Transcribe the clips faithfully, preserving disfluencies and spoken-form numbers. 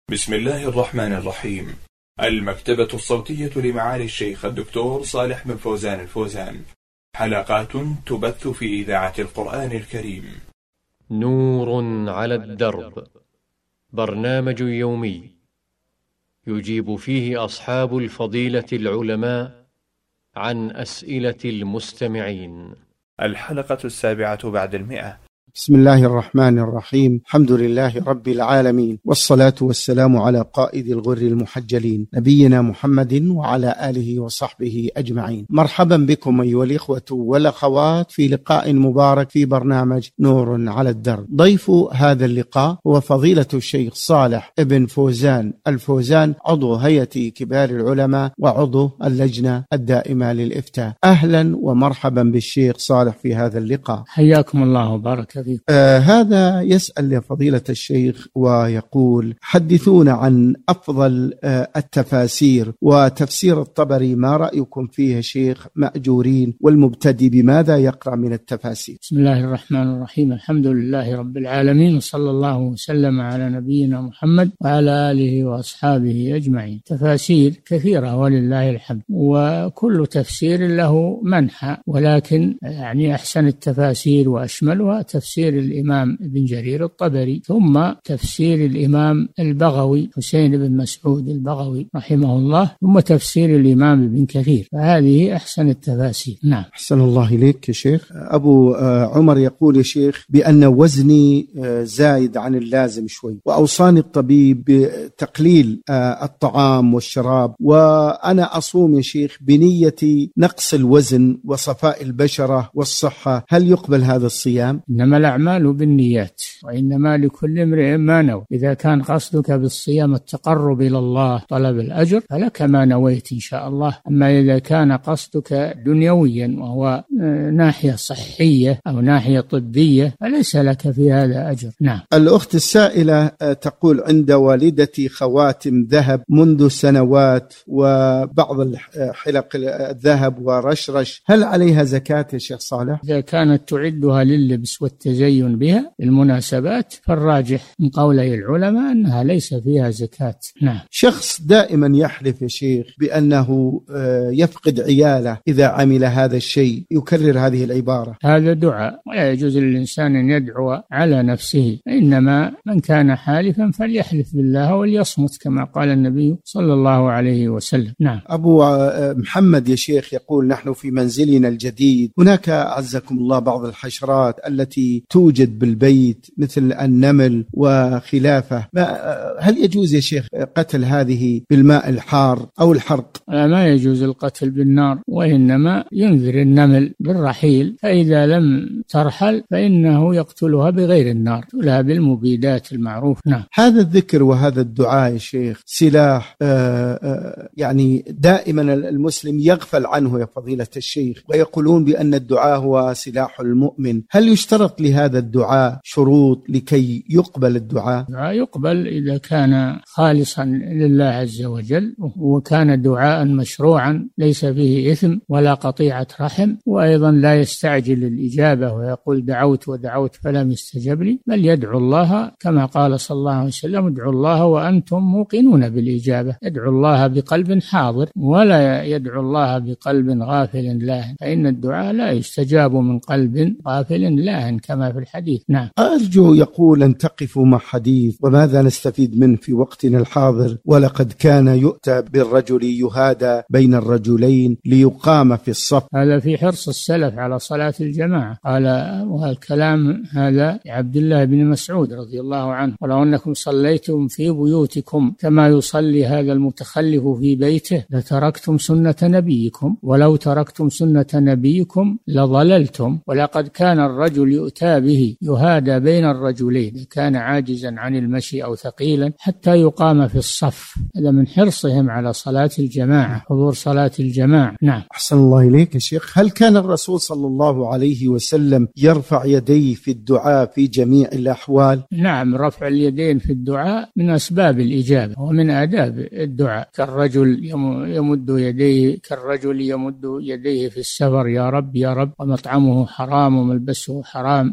بسم الله الرحمن الرحيم. المكتبة الصوتية لمعالي الشيخ الدكتور صالح بن فوزان الفوزان، حلقات تبث في إذاعة القرآن الكريم. نور على الدرب، برنامج يومي يجيب فيه أصحاب الفضيلة العلماء عن أسئلة المستمعين. الحلقة السابعة بعد المئة. بسم الله الرحمن الرحيم. الحمد لله رب العالمين، والصلاة والسلام على قائد الغر المحجلين نبينا محمد وعلى آله وصحبه أجمعين. مرحبا بكم أيها الإخوة والأخوات في لقاء مبارك في برنامج نور على الدرب. ضيف هذا اللقاء هو فضيلة الشيخ صالح بن فوزان الفوزان، عضو هيئة كبار العلماء وعضو اللجنة الدائمة للإفتاء. أهلا ومرحبا بالشيخ صالح في هذا اللقاء. حياكم الله وبارك. آه هذا يسأل يا فضيلة الشيخ ويقول: حدثونا عن أفضل آه التفاسير وتفسير الطبري، ما رأيكم فيه شيخ مأجورين؟ والمبتدئ بماذا يقرأ من التفاسير؟ بسم الله الرحمن الرحيم. الحمد لله رب العالمين، وصلى الله وسلم على نبينا محمد وعلى آله وأصحابه أجمعين. تفاسير كثيرة ولله الحمد، وكل تفسير له منحى، ولكن يعني أحسن التفاسير وأشملها تفسير الإمام ابن جرير الطبري، ثم تفسير الإمام البغوي حسين بن مسعود البغوي رحمه الله، ثم تفسير الإمام ابن كثير، فهذه أحسن التفاسير. نعم. أحسن الله إليك يا شيخ. أبو عمر يقول يا شيخ بأن وزني زايد عن اللازم شوي، وأوصاني الطبيب بتقليل الطعام والشراب، وأنا أصوم يا شيخ بنية نقص الوزن وصفاء البشرة والصحة، هل يقبل هذا الصيام؟ إنما الأعمال بالنيات، وإنما لكل امرئ ما نوى. إذا كان قصدك بالصيام التقرب إلى الله طلب الأجر فلك ما نويت إن شاء الله. أما إذا كان قصدك دنيويا وهو ناحية صحية أو ناحية طبية فليس لك في هذا أجر. نعم. الأخت السائلة تقول: عند والدتي خواتم ذهب منذ سنوات وبعض حلق الذهب ورشرش، هل عليها زكاة يا شيخ صالح؟ إذا كانت تعدها لللبس والتزين بها المناسبات فالراجح من قولي العلماء أنها ليس فيها زكاة. نعم. شخص دائما يحلف يا شيخ بأنه يفقد عياله إذا عمل هذا الشيء، يكرر هذه العبارة. هذا دعاء، ولا يجوز للإنسان أن يدعو على نفسه، إنما من كان حالفا فليحلف بالله وليصمت كما قال النبي صلى الله عليه وسلم. نعم. أبو محمد يا شيخ يقول: نحن في منزلنا الجديد هناك أعزكم الله بعض الحشرات التي توجد بالبيت مثل النمل وخلافه، هل يجوز يا شيخ قتل هذه بالماء الحار أو الحرق؟ ما يجوز القتل بالنار، وإنما ينذر النمل بالرحيل، فإذا لم ترحل فإنه يقتلها بغير النار، يقتلها بالمبيدات المعروف. نعم. هذا الذكر وهذا الدعاء يا شيخ سلاح آآ آآ يعني دائما المسلم يغفل عنه يا فضيلة الشيخ، ويقولون بأن الدعاء هو سلاح المؤمن. هل يشترط لهذا الدعاء شروط لكي يقبل الدعاء؟ الدعاء يقبل إذا كان خالصا لله عز وجل، وكان دعاء مشروعا ليس فيه إثم ولا قطيعة رحم، وأيضا لا يستعجل الإجابة ويقول دعوت ودعوت فلم يستجب لي، بل يدعو الله كما قال صلى الله عليه وسلم: ادعوا الله وأنتم موقنون بالإجابة. يدعو الله بقلب حاضر ولا يدعو الله بقلب غافل لاهن، فإن الدعاء لا يستجاب من قلب غافل لاهن كما في الحديث. نعم. أرجو يقول أن تقفوا مع حديث وماذا نستفيد منه في وقتنا الحاضر: ولقد كان يؤتى بالرجل يهادى بين الرجلين ليقام في الصف. هذا في حرص السلف على صلاة الجماعة. قال، والكلام هذا عبد الله بن مسعود رضي الله عنه: ولو أنكم صليتم في بيوتكم كما يصلي هذا المتخلف في بيته لتركتم سنة نبيكم، ولو تركتم سنة نبيكم لضللتم. ولقد كان الرجل يؤتى به يهادى بين الرجلين، كان عاجزا عن المشي أو ثقيلا حتى يقام في الصف. هذا من حرصهم على صلاة الجماعة، حضور صلاة الجماعة. نعم. أحسن الله إليك يا شيخ. هل كان الرسول صلى الله عليه وسلم يرفع يديه في الدعاء في جميع الأحوال؟ نعم، رفع اليدين في الدعاء من أسباب الإجابة ومن آداب الدعاء. كالرجل يمد يديه كالرجل يمد يديه في السفر: يا رب يا رب، ومطعمه حرام وملبسه حرام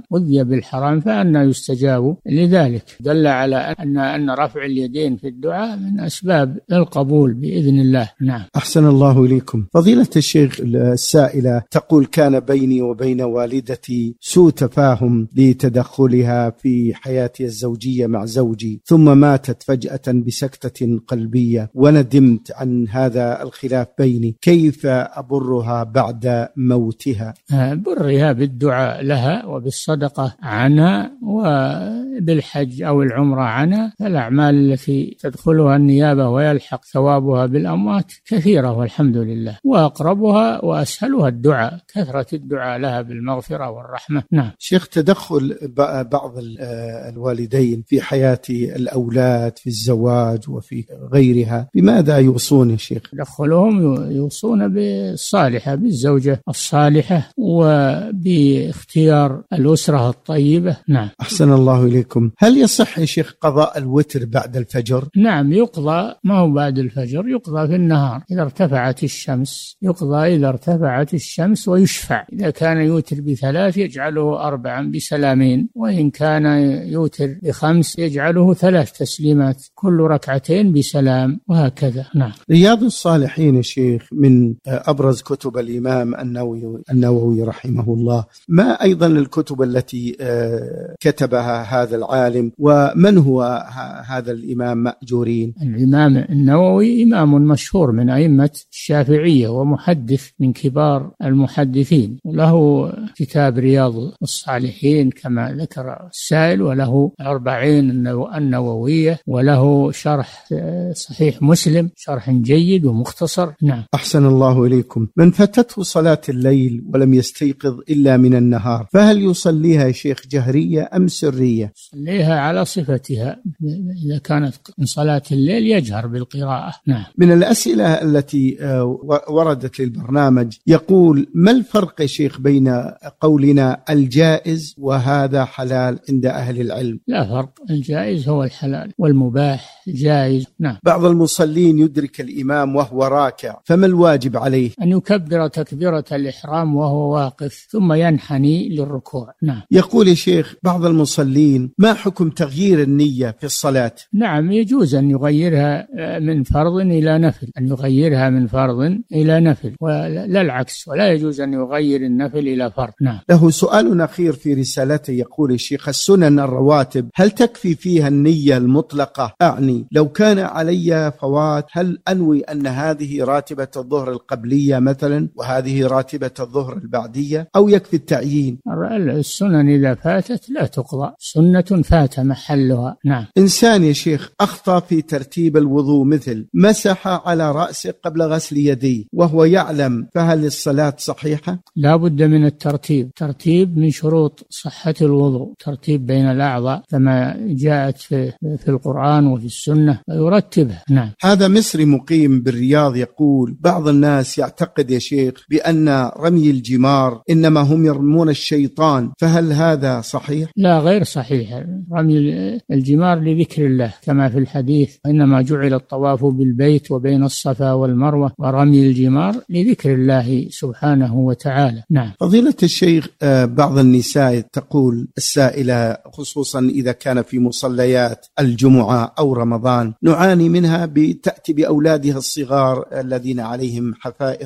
بالحرام أذي بالحرام فأنى يستجاب لذلك. دل على أن أن رفع اليدين في الدعاء من أسباب القبول بإذن الله. نعم. أحسن الله إليكم. فضيلة الشيخ، السائلة تقول: كان بيني وبين والدتي سوء تفاهم لتدخلها في حياتي الزوجية مع زوجي، ثم ماتت فجأة بسكتة قلبية، وندمت عن هذا الخلاف بيني، كيف أبرها بعد موتها؟ برها بالدعاء لها وبالصدقة عنها وبالحج أو العمرة عنها. الأعمال التي تدخلها النيابة ويلحق ثوابها بالأموات كثيرة والحمد لله، وأقربها وأسهلها الدعاء، كثرة الدعاء لها بالمغفرة والرحمة. نعم. شيخ، تدخل بعض الوالدين في حياة الأولاد في الزواج وفي غيرها بماذا يوصون يا شيخ؟ تدخلهم يوصون بالصالحة، بالزوجة الصالحة وباختيار الأسرة الطيبة. نعم. أحسن الله إليكم. هل يصح يا شيخ قضاء الوتر بعد الفجر؟ نعم يقضى، ما هو بعد الفجر، يقضى في النهار إذا ارتفعت الشمس، يقضى إذا ارتفعت الشمس، ويشفع إذا كان يوتر بثلاث يجعله أربعا بسلامين، وإن كان يوتر بخمس يجعله ثلاث تسليمات كل ركعتين بسلام، وهكذا. نعم. رياض الصالحين يا شيخ من أبرز كتب الإمام النووي النووي رحمه الله، ما أيضا الكتب التي كتبها هذا العالم، ومن هو هذا الإمام مأجورين؟ الإمام النووي إمام مشهور من أئمة الشافعية ومحدث من كبار المحدثين، وله كتاب رياض الصالحين كما ذكر السائل، وله أربعين النووية، وله شرح صحيح مسلم شرح جيد ومختصر. نعم. أحسن الله إليكم. من فاتته صلاة الليل ولم يستيقظ إلا من النهار، فهل يصليها يا شيخ جهرية أم سرية؟ يصليها على صفتها، إذا كانت من صلاة الليل يجهر بالقراءة. نعم. من الأسئلة التي وردت للبرنامج يقول: ما الفرق يا شيخ بين قولنا الجائز وهذا حلال عند أهل العلم؟ لا فرق، الجائز هو الحلال والمباح جائز. نعم. بعض المصلين يدرك الإمام وهو راكع، فما الواجب عليه؟ أن يكبر تكبيرة الإحرام وهو واقف ثم ينحني للركوع. نعم. يقول يا شيخ بعض المصلين: ما حكم تغيير النية في الصلاة؟ نعم يجوز أن يغيرها من فرض إلى نفل، أن يغيرها من فرض إلى نفل، ولا العكس، ولا يجوز أن يغير النفل إلى فرض. نعم. له سؤال أخير في رسالته، يقول الشيخ: السنن الرواتب هل تكفي فيها النية المطلقة؟ أعني لو كان علي فوات هل أنوي أن هذه راتبة الظهر القبلية مثلا وهذه راتبة الظهر البعدية، أو يكفي التعيين؟ السنن إذا فاتت لا تقضى، سنة فات محلها. نعم. إنسان يا شيخ أخطأ في ترتيب الوضوء، مثل مسح على رأسه قبل غسل يديه وهو يعلم، فهل الصلاة صحيحة؟ لا بد من الترتيب، ترتيب من شروط صحة الوضوء، ترتيب بين الأعضاء كما جاءت في, في القرآن وفي السنة فيرتبها. نعم. هذا مصري مقيم بالرياض يقول: بعض الناس يعتقد يا شيخ بأن رمي الجمار إنما هم يرمون الشيطان، فهل هذا صحيح؟ لا غير صحيح، رمي الجمار لذكر الله كما في الحديث: إنما جعل الطواف بالبيت وبين الصفا والمروة ورمي الجمار لذكر الله سبحانه وتعالى. نعم. فضيلة الشيخ، بعض النساء تقول السائلة خصوصا إذا كان في مصليات الجمعة أو رمضان نعاني منها، بتأتي بأولادها الصغار الذين عليهم حفائظ،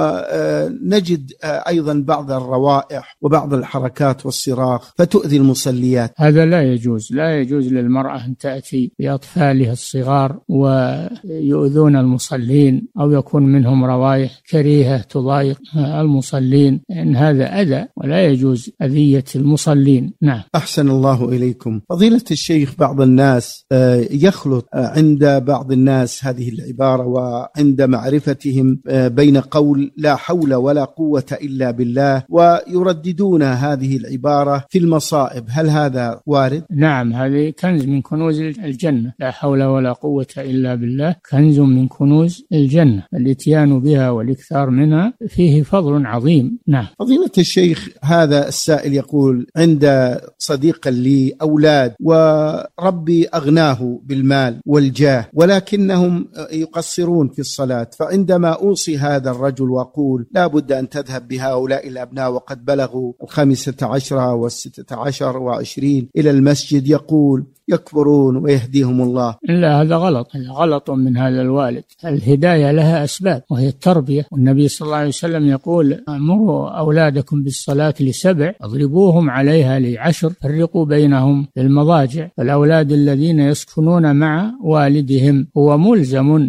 ونجد أيضا بعض الروائح وبعض الحركات والصراخ فتؤذي المصليات. هذا لا يجوز، لا يجوز للمرأة أن تأتي بأطفالها الصغار ويؤذون المصلين أو يكون منهم روائح كريهة تضايق المصلين، إن هذا أذى ولا يجوز أذية المصلين. نعم. أحسن الله إليكم. فضيلة الشيخ، بعض الناس يخلط عند بعض الناس هذه العبارة وعند معرفتهم بين قول لا حول ولا قوة إلا بالله ويرددون هذه العبارة في المصائب، هل هذا وارد؟ نعم، هذه كنز من كنوز الجنة، لا حول ولا قوة إلا بالله كنز من كنوز الجنة، الاتيان بها والاكثار منها فيه فضل عظيم. نعم. فضيلة الشيخ، هذا السائل يقول: عند صديق لي أولاد وربي أغناه بالمال والجاه ولكنهم يقصرون في الصلاة، فعندما أوصي هذا الرجل وأقول لا بد أن تذهب بهؤلاء الأبناء وقد بلغوا الخامسة عشر عشرة والستة عشر وعشرين إلى المسجد يقول يكبرون ويهديهم الله. لا، هذا غلط، هذا غلط من هذا الوالد. الهداية لها أسباب وهي التربية، والنبي صلى الله عليه وسلم يقول أمروا أولادكم بالصلاة لسبع اضربوهم عليها لعشر فرقوا بينهم في المضاجع. فالأولاد الذين يسكنون مع والدهم هو ملزم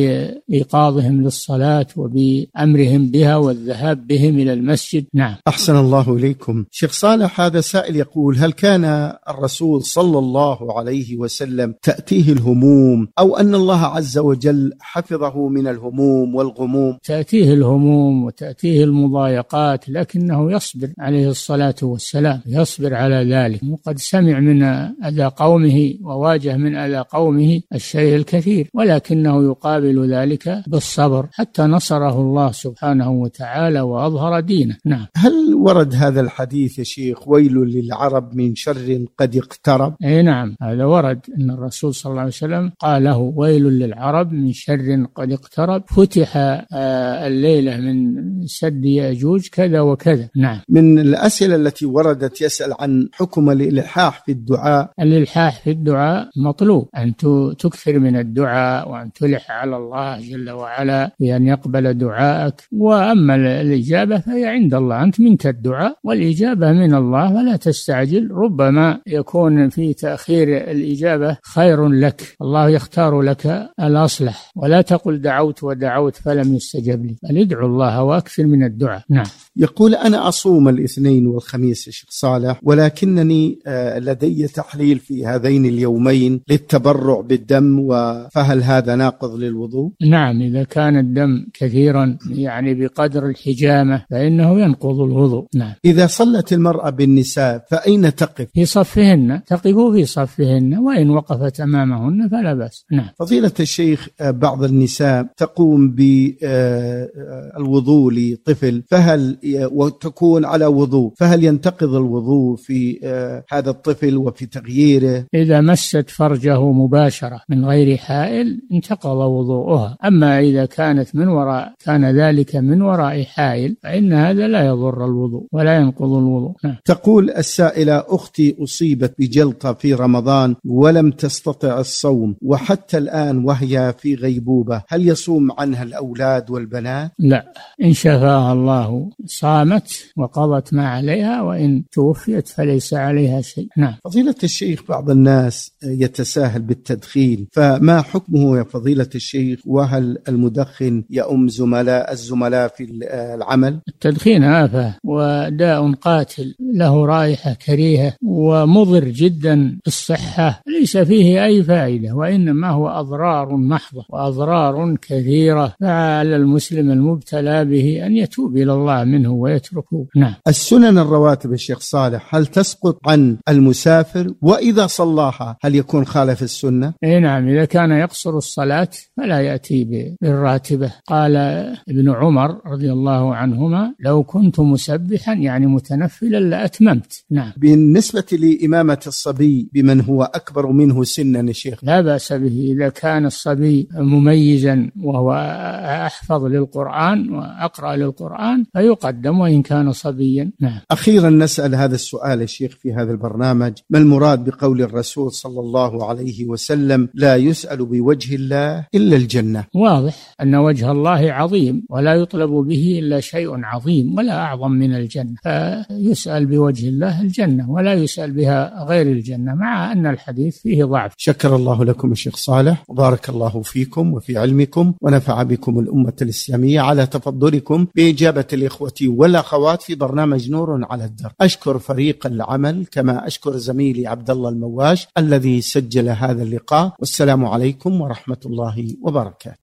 بإيقاظهم للصلاة وبأمرهم بها والذهاب بهم إلى المسجد. نعم. أحسن الله إليكم. شيخ صالح، هذا سائل يقول هل كان الرسول صلى الله عليه وسلم تأتيه الهموم أو أن الله عز وجل حفظه من الهموم والغموم؟ تأتيه الهموم وتأتيه المضايقات، لكنه يصبر عليه الصلاة والسلام، يصبر على ذلك، وقد سمع من أذى قومه وواجه من أذى قومه الشيء الكثير، ولكنه يقابل ذلك بالصبر حتى نصره الله سبحانه وتعالى وأظهر دينه. نعم. هل ورد هذا الحديث يا شيخ ويل للعرب من شر قد اقترب؟ اي نعم، هذا ورد ان الرسول صلى الله عليه وسلم قال له ويل للعرب من شر قد اقترب، فتح الليلة من سد يأجوج كذا وكذا. نعم. من الأسئلة التي وردت يسأل عن حكم الإلحاح في الدعاء. الإلحاح في الدعاء مطلوب، أن تكثر من الدعاء وأن تلح على الله جل وعلا بأن يقبل دعاءك، وأما الإجابة فهي عند الله، أنت منك الدعاء والإجابة من الله فلا تستعجل، ربما يكون في تأخير الإجابة خير لك، الله يختار لك الأصلح، ولا تقل دعوت ودعوت فلم يستجب لي، بل ادعو الله وأكثر من الدعاء. نعم. يقول أنا أصوم الاثنين والخميس يا شيخ صالح، ولكنني لدي تحليل في هذين اليومين للتبرع بالدم، فهل هذا ناقض للوضوء؟ نعم، إذا كان الدم كثيرا يعني بقدر الحجامة فإنه ينقض الوضوء. نعم. إذا صلت المرأة بالنساء فأين تقف؟ في صفهن، تقف في صفهن، وإن وقفت أمامهن فلا بأس. نعم. فضيلة الشيخ، بعض النساء تقوم بالوضوء لطفل فهل وتكون على وضوء، فهل ينتقض الوضوء في هذا الطفل وفي تغييره؟ إذا مست فرجه مباشرة من غير حائل انتقض وضوءها، أما إذا كانت من وراء كان ذلك من وراء حائل فإن هذا لا يضر الوضوء ولا ينقض الوضوء. نعم. تقول السائلة أختي أصيبت بجلطة في رمضان ولم تستطع الصوم وحتى الآن وهي في غيبوبة، هل يصوم عنها الأولاد والبنات؟ لا، إن شفاها الله صامت وقضت ما عليها، وإن توفيت فليس عليها شيء. نعم. فضيلة الشيخ، بعض الناس يتساهل بالتدخين، فما حكمه يا فضيلة الشيخ؟ وهل المدخن يؤم زملاء الزملاء في العمل؟ التدخين آفة وداء قاتل، له رائحة كريهة ومضر جدا بالصحة، ليس فيه أي فائدة، وإنما هو أضرار محضة وأضرار كثيرة، فعلى المسلم المبتلى به أن يتوب إلى الله منه ويتركه. نعم. السنن الرواتب الشيخ صالح هل تسقط عن المسافر؟ وإذا صلاها هل يكون خالف السنة؟ إيه نعم، إذا كان يقصر الصلاة فلا يأتي بالراتبة. قال ابن عمر رضي الله عنهما لو كنت مسبحا يعني متنفلا لأتممت. نعم. بالنسبة لإمامة الصبي بمن هو أكبر منه سنا يا شيخ، لا بأس به إذا كان الصبي مميزا وهو أحفظ للقرآن وأقرأ للقرآن فيقدم وإن كان صبيا. نعم. أخيرا نسأل هذا السؤال يا شيخ في هذا البرنامج، ما المراد بقول الرسول صلى الله عليه وسلم لا يسأل بوجه الله إلا الجنة؟ واضح أن وجه الله عظيم ولا يطلب به إلا شيء عظيم ولا أعظم من الجنة، فيسأل بوجه الله الجنة ولا يسأل بها غير الجنة، مع أن الحديث فيه ضعف. شكر الله لكم الشيخ صالح، وبارك الله فيكم وفي علمكم، ونفع بكم الأمة الإسلامية على تفضلكم بإجابة الإخوة والأخوات في برنامج نور على الدرب. أشكر فريق العمل كما أشكر زميلي عبد الله المواش الذي سجل هذا اللقاء، والسلام عليكم ورحمة الله وبركاته.